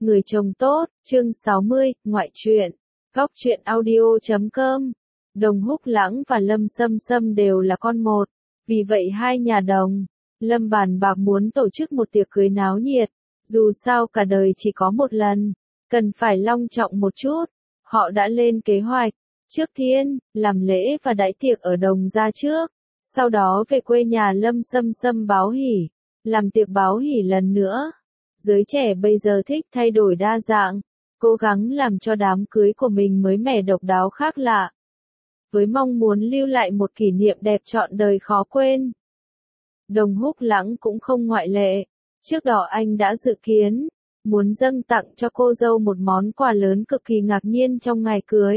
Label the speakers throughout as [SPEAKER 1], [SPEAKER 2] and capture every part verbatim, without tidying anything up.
[SPEAKER 1] Người chồng tốt, chương sáu mươi, ngoại truyện. Góc truyện audio chấm com. Đồng Húc Lãng và Lâm Sâm Sâm đều là con một, vì vậy hai nhà Đồng, Lâm bàn bạc muốn tổ chức một tiệc cưới náo nhiệt, dù sao cả đời chỉ có một lần, cần phải long trọng một chút. Họ đã lên kế hoạch, trước tiên, làm lễ và đãi tiệc ở Đồng gia trước, sau đó về quê nhà Lâm Sâm Sâm báo hỉ, làm tiệc báo hỉ lần nữa. Giới trẻ bây giờ thích thay đổi đa dạng, cố gắng làm cho đám cưới của mình mới mẻ độc đáo khác lạ, với mong muốn lưu lại một kỷ niệm đẹp trọn đời khó quên. Đồng Húc Lãng cũng không ngoại lệ, trước đó anh đã dự kiến, muốn dâng tặng cho cô dâu một món quà lớn cực kỳ ngạc nhiên trong ngày cưới.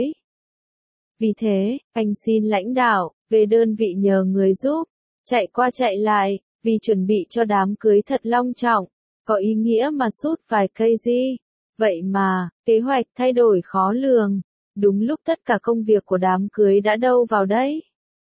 [SPEAKER 1] Vì thế, anh xin lãnh đạo, về đơn vị nhờ người giúp, chạy qua chạy lại, vì chuẩn bị cho đám cưới thật long trọng, có ý nghĩa mà sút vài cây gì. Vậy mà, kế hoạch thay đổi khó lường, đúng lúc tất cả công việc của đám cưới đã đâu vào đấy.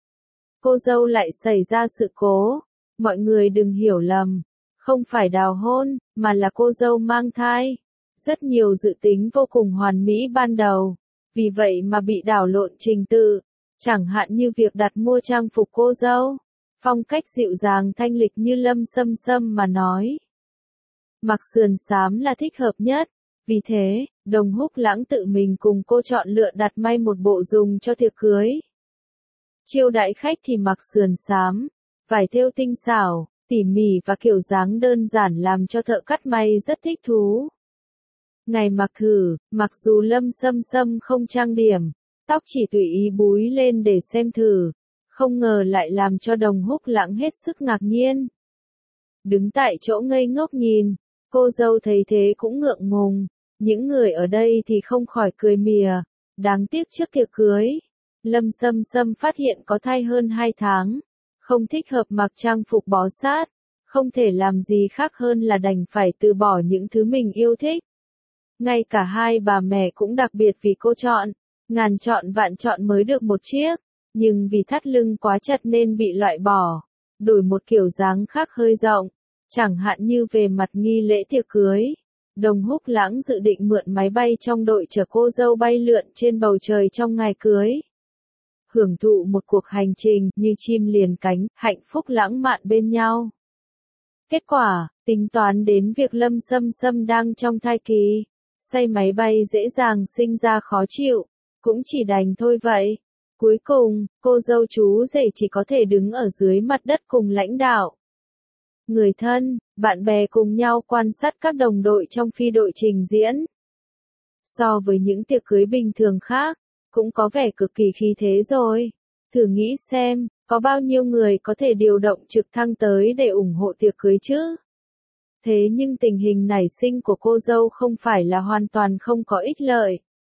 [SPEAKER 1] Cô dâu lại xảy ra sự cố, mọi người đừng hiểu lầm, không phải đào hôn, mà là cô dâu mang thai. Rất nhiều dự tính vô cùng hoàn mỹ ban đầu, vì vậy mà bị đảo lộn trình tự, chẳng hạn như việc đặt mua trang phục cô dâu. Phong cách dịu dàng thanh lịch như Lâm Sâm Sâm mà nói, mặc sườn xám là thích hợp nhất, vì thế, Đồng Húc Lãng tự mình cùng cô chọn lựa đặt may một bộ dùng cho tiệc cưới. Chiêu đãi khách thì mặc sườn xám, vải thêu tinh xảo, tỉ mỉ và kiểu dáng đơn giản làm cho thợ cắt may rất thích thú. Ngày mặc thử, mặc dù Lâm Sâm Sâm không trang điểm, tóc chỉ tùy ý búi lên để xem thử, không ngờ lại làm cho Đồng Húc Lãng hết sức ngạc nhiên. Đứng tại chỗ ngây ngốc nhìn, cô dâu thấy thế cũng ngượng ngùng, những người ở đây thì không khỏi cười mỉa, đáng tiếc trước tiệc cưới, Lâm Sâm Sâm phát hiện có thai hơn hai tháng, không thích hợp mặc trang phục bó sát, không thể làm gì khác hơn là đành phải từ bỏ những thứ mình yêu thích. Ngay cả hai bà mẹ cũng đặc biệt vì cô chọn, ngàn chọn vạn chọn mới được một chiếc, nhưng vì thắt lưng quá chặt nên bị loại bỏ, đổi một kiểu dáng khác hơi rộng. Chẳng hạn như về mặt nghi lễ tiệc cưới, Đồng Húc Lãng dự định mượn máy bay trong đội chở cô dâu bay lượn trên bầu trời trong ngày cưới. Hưởng thụ một cuộc hành trình như chim liền cánh, hạnh phúc lãng mạn bên nhau. Kết quả, tính toán đến việc Lâm Sâm Sâm đang trong thai kỳ, say máy bay dễ dàng sinh ra khó chịu, cũng chỉ đành thôi vậy. Cuối cùng, cô dâu chú rể chỉ có thể đứng ở dưới mặt đất cùng lãnh đạo. Người thân, bạn bè cùng nhau quan sát các đồng đội trong phi đội trình diễn. So với những tiệc cưới bình thường khác, cũng có vẻ cực kỳ khí thế rồi. Thử nghĩ xem, có bao nhiêu người có thể điều động trực thăng tới để ủng hộ tiệc cưới chứ? Thế nhưng tình hình nảy sinh của cô dâu không phải là hoàn toàn không có ích lợi.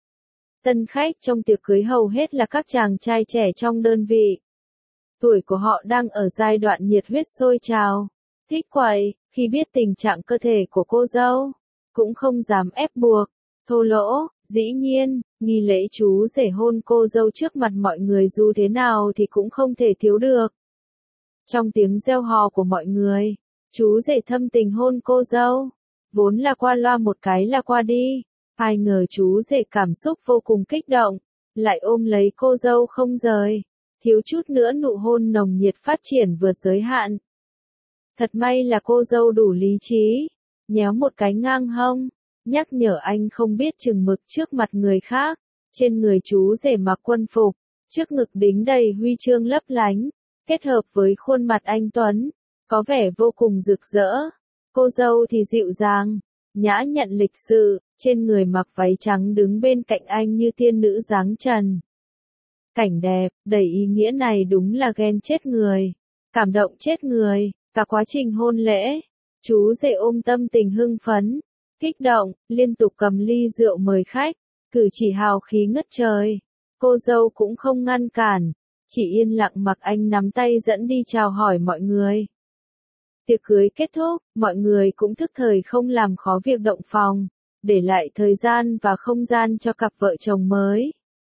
[SPEAKER 1] Tân khách trong tiệc cưới hầu hết là các chàng trai trẻ trong đơn vị. Tuổi của họ đang ở giai đoạn nhiệt huyết sôi trào. Thích quậy, khi biết tình trạng cơ thể của cô dâu, cũng không dám ép buộc, thô lỗ. Dĩ nhiên, nghi lễ chú rể hôn cô dâu trước mặt mọi người dù thế nào thì cũng không thể thiếu được. Trong tiếng reo hò của mọi người, chú rể thâm tình hôn cô dâu, vốn là qua loa một cái là qua đi, ai ngờ chú rể cảm xúc vô cùng kích động, lại ôm lấy cô dâu không rời, thiếu chút nữa nụ hôn nồng nhiệt phát triển vượt giới hạn. Thật may là cô dâu đủ lý trí, nhéo một cái ngang hông, nhắc nhở anh không biết chừng mực trước mặt người khác. Trên người chú rể mặc quân phục, trước ngực đính đầy huy chương lấp lánh, kết hợp với khuôn mặt anh tuấn, có vẻ vô cùng rực rỡ. Cô dâu thì dịu dàng, nhã nhặn lịch sự, trên người mặc váy trắng đứng bên cạnh anh như tiên nữ dáng trần. Cảnh đẹp, đầy ý nghĩa này đúng là ghen chết người, cảm động chết người. Cả quá trình hôn lễ, chú rể ôm tâm tình hưng phấn, kích động, liên tục cầm ly rượu mời khách, cử chỉ hào khí ngất trời. Cô dâu cũng không ngăn cản, chỉ yên lặng mặc anh nắm tay dẫn đi chào hỏi mọi người. Tiệc cưới kết thúc, mọi người cũng thức thời không làm khó việc động phòng, để lại thời gian và không gian cho cặp vợ chồng mới.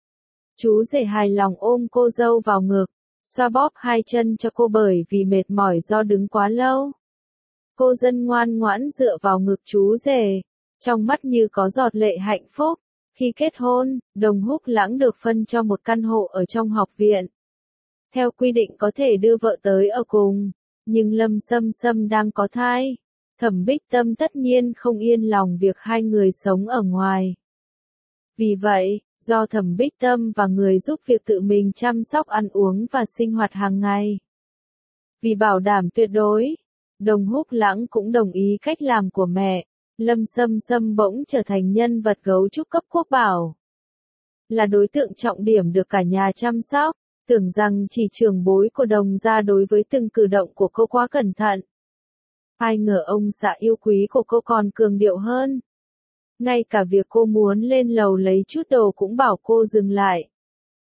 [SPEAKER 1] Chú rể hài lòng ôm cô dâu vào ngực, xoa bóp hai chân cho cô bởi vì mệt mỏi do đứng quá lâu. Cô dâu ngoan ngoãn dựa vào ngực chú rể, Trong mắt như có giọt lệ hạnh phúc. Khi kết hôn, Đồng Húc Lãng được phân cho một căn hộ ở trong học viện. Theo quy định có thể đưa vợ tới ở cùng, nhưng Lâm Sâm Sâm đang có thai. Thẩm Bích Tâm tất nhiên không yên lòng việc hai người sống ở ngoài. Vì vậy, do Thẩm Bích Tâm và người giúp việc tự mình chăm sóc ăn uống và sinh hoạt hàng ngày. Vì bảo đảm tuyệt đối, Đồng Húc Lãng cũng đồng ý cách làm của mẹ. Lâm Sâm Sâm bỗng trở thành nhân vật gấu trúc cấp quốc bảo. Là đối tượng trọng điểm được cả nhà chăm sóc, tưởng rằng chỉ trưởng bối của Đồng gia đối với từng cử động của cô quá cẩn thận. Ai ngờ ông xã yêu quý của cô còn cường điệu hơn. Ngay cả việc cô muốn lên lầu lấy chút đồ cũng bảo cô dừng lại.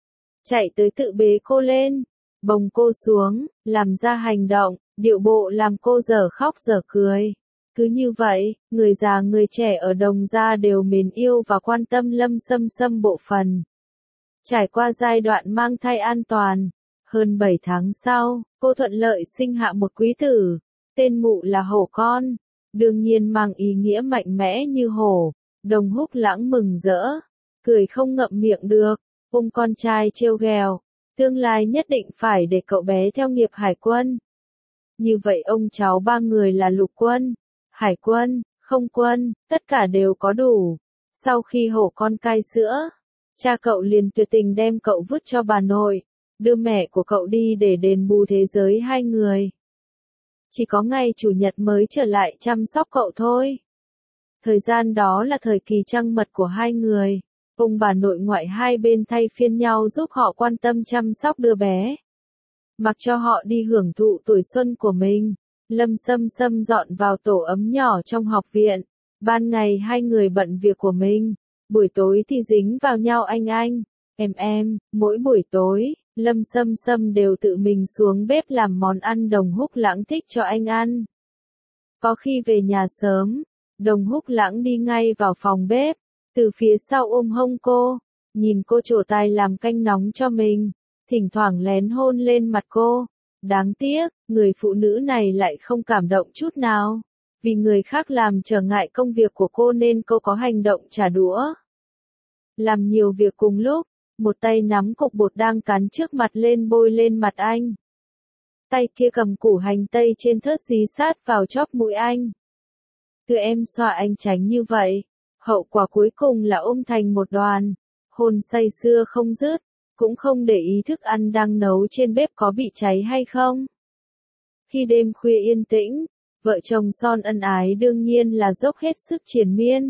[SPEAKER 1] Chạy tới tự bế cô lên, bồng cô xuống, làm ra hành động, điệu bộ làm cô dở khóc dở cười. Cứ như vậy, người già người trẻ ở Đồng gia đều mến yêu và quan tâm Lâm Sâm Sâm bộ phần. Trải qua giai đoạn mang thai an toàn, hơn bảy tháng sau, cô thuận lợi sinh hạ một quý tử, tên Mụ là Hổ Con, đương nhiên mang ý nghĩa mạnh mẽ như hổ. Đồng Húc Lãng mừng rỡ, cười không ngậm miệng được, ôm con trai trêu ghẹo, tương lai nhất định phải để cậu bé theo nghiệp hải quân. Như vậy ông cháu ba người là lục quân, hải quân, không quân, tất cả đều có đủ. Sau khi Hổ Con cai sữa, cha cậu liền tuyệt tình đem cậu vứt cho bà nội, đưa mẹ của cậu đi để đền bù thế giới hai người. Chỉ có ngày chủ nhật mới trở lại chăm sóc cậu thôi. Thời gian đó là thời kỳ trăng mật của hai người, ông bà nội ngoại hai bên thay phiên nhau giúp họ quan tâm chăm sóc đứa bé. Mặc cho họ đi hưởng thụ tuổi xuân của mình, Lâm Sâm Sâm dọn vào tổ ấm nhỏ trong học viện. Ban ngày hai người bận việc của mình, buổi tối thì dính vào nhau anh anh, em em, mỗi buổi tối, Lâm Sâm Sâm đều tự mình xuống bếp làm món ăn Đồng Húc Lãng thích cho anh ăn. Có khi về nhà sớm, Đồng Húc Lãng đi ngay vào phòng bếp, từ phía sau ôm hông cô, nhìn cô trổ tài làm canh nóng cho mình, thỉnh thoảng lén hôn lên mặt cô. Đáng tiếc, người phụ nữ này lại không cảm động chút nào. Vì người khác làm trở ngại công việc của cô nên cô có hành động trả đũa. Làm nhiều việc cùng lúc, một tay nắm cục bột đang cắn trước mặt lên bôi lên mặt anh. Tay kia cầm củ hành tây trên thớt dí sát vào chóp mũi anh. Cứ em xoa anh tránh như vậy, hậu quả cuối cùng là ôm thành một đoàn, hôn say sưa không dứt, cũng không để ý thức ăn đang nấu trên bếp có bị cháy hay không. Khi đêm khuya yên tĩnh, vợ chồng son ân ái đương nhiên là dốc hết sức triền miên.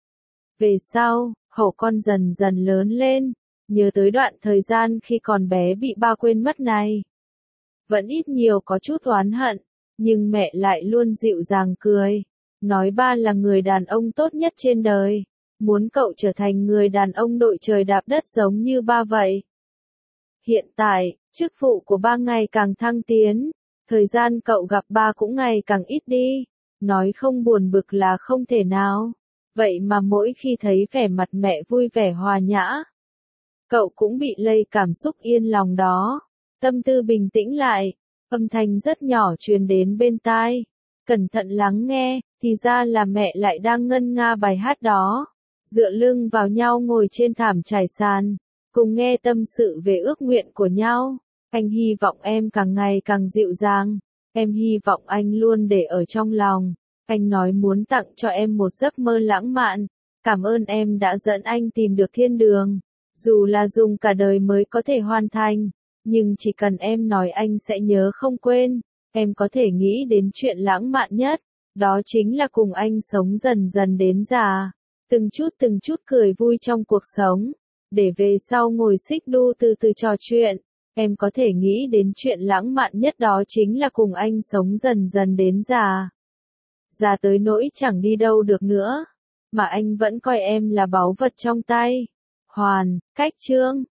[SPEAKER 1] Về sau, Hổ Con dần dần lớn lên, nhớ tới đoạn thời gian khi còn bé bị ba quên mất này. Vẫn ít nhiều có chút oán hận, nhưng mẹ lại luôn dịu dàng cười, nói ba là người đàn ông tốt nhất trên đời, muốn cậu trở thành người đàn ông đội trời đạp đất giống như ba vậy. Hiện tại, chức vụ của ba ngày càng thăng tiến, thời gian cậu gặp ba cũng ngày càng ít đi, nói không buồn bực là không thể nào. Vậy mà mỗi khi thấy vẻ mặt mẹ vui vẻ hòa nhã, cậu cũng bị lây cảm xúc yên lòng đó. Tâm tư bình tĩnh lại, âm thanh rất nhỏ truyền đến bên tai. Cẩn thận lắng nghe, thì ra là mẹ lại đang ngân nga bài hát đó. Dựa lưng vào nhau ngồi trên thảm trải sàn, cùng nghe tâm sự về ước nguyện của nhau. Anh hy vọng em càng ngày càng dịu dàng, em hy vọng anh luôn để ở trong lòng. Anh nói muốn tặng cho em một giấc mơ lãng mạn, cảm ơn em đã dẫn anh tìm được thiên đường. Dù là dùng cả đời mới có thể hoàn thành, nhưng chỉ cần em nói anh sẽ nhớ không quên. Em có thể nghĩ đến chuyện lãng mạn nhất, đó chính là cùng anh sống dần dần đến già. Từng chút từng chút cười vui trong cuộc sống, để về sau ngồi xích đu từ từ trò chuyện. Em có thể nghĩ đến chuyện lãng mạn nhất đó chính là cùng anh sống dần dần đến già. Già tới nỗi chẳng đi đâu được nữa, mà anh vẫn coi em là báu vật trong tay. Hoàn, Cách Chương